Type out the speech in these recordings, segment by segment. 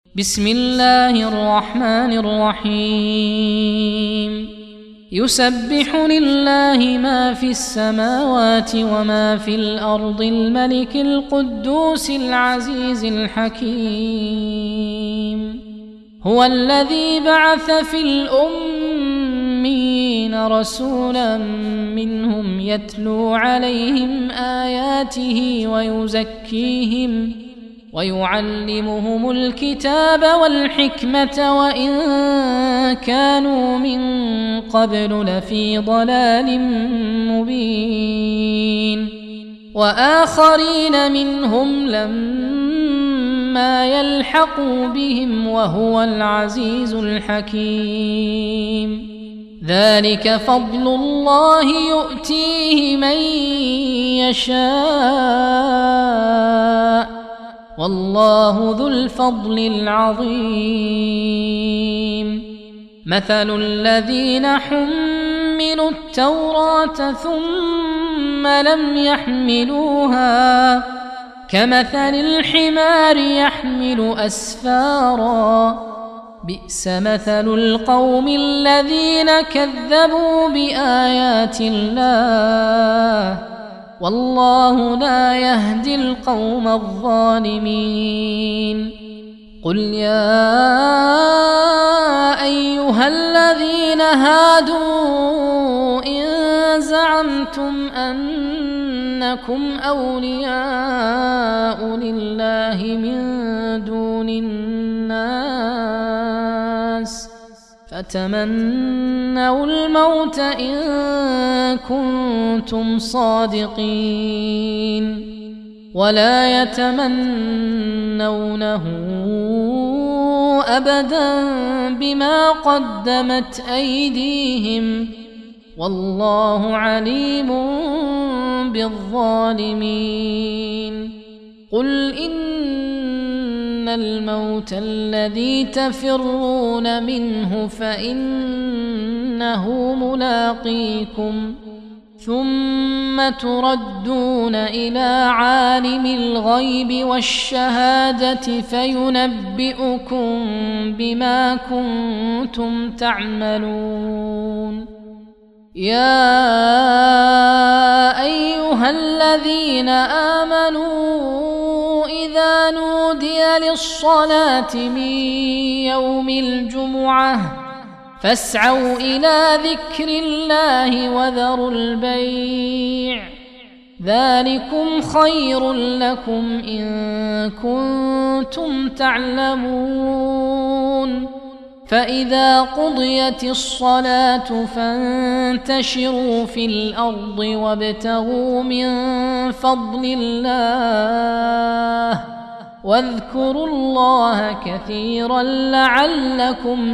بسم الله الرحمن الرحيم يسبح لله ما في السماوات وما في الأرض الملك القدوس العزيز الحكيم هو الذي بعث في الأمين رسولا منهم يتلو عليهم آياته ويزكيهم ويعلمهم الكتاب والحكمة وإن كانوا من قبل لفي ضلال مبين وآخرين منهم لما يلحقوا بهم وهو العزيز الحكيم ذلك فضل الله يؤتيه من يشاء والله ذو الفضل العظيم مثل الذين حملوا التوراة ثم لم يحملوها كمثل الحمار يحمل أسفارا بئس مثل القوم الذين كذبوا بآيات الله والله لا يهدي القوم الظالمين قل يا أيها الذين هادوا إن زعمتم أنكم أولياء لله من دون الناس فتمنوا الموت إن كنتم صادقين ولا يتمنونه أبدا بما قدمت أيديهم والله عليم بالظالمين قل إن الموت الذي تفرون منه فإنه ملاقيكم ثم تردون إلى عالم الغيب والشهادة فينبئكم بما كنتم تعملون يا أيها الذين آمنوا إذا نودي للصلاة من يوم الجمعة فاسعوا إلى ذكر الله وذروا البيع ذلكم خير لكم إن كنتم تعلمون فإذا قضيت الصلاة فانتشروا في الأرض وابتغوا من فضل الله واذكروا الله كثيرا لعلكم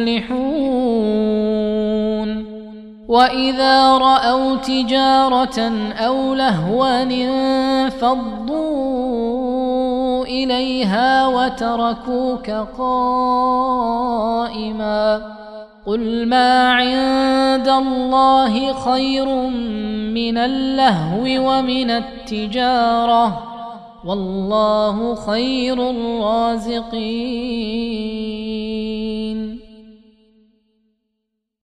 تفلحون وإذا رأوا تجارة أو لهوا انفضوا إليها وتركوك قائما قل ما عند الله خير من اللهو ومن التجارة والله خير الرازقين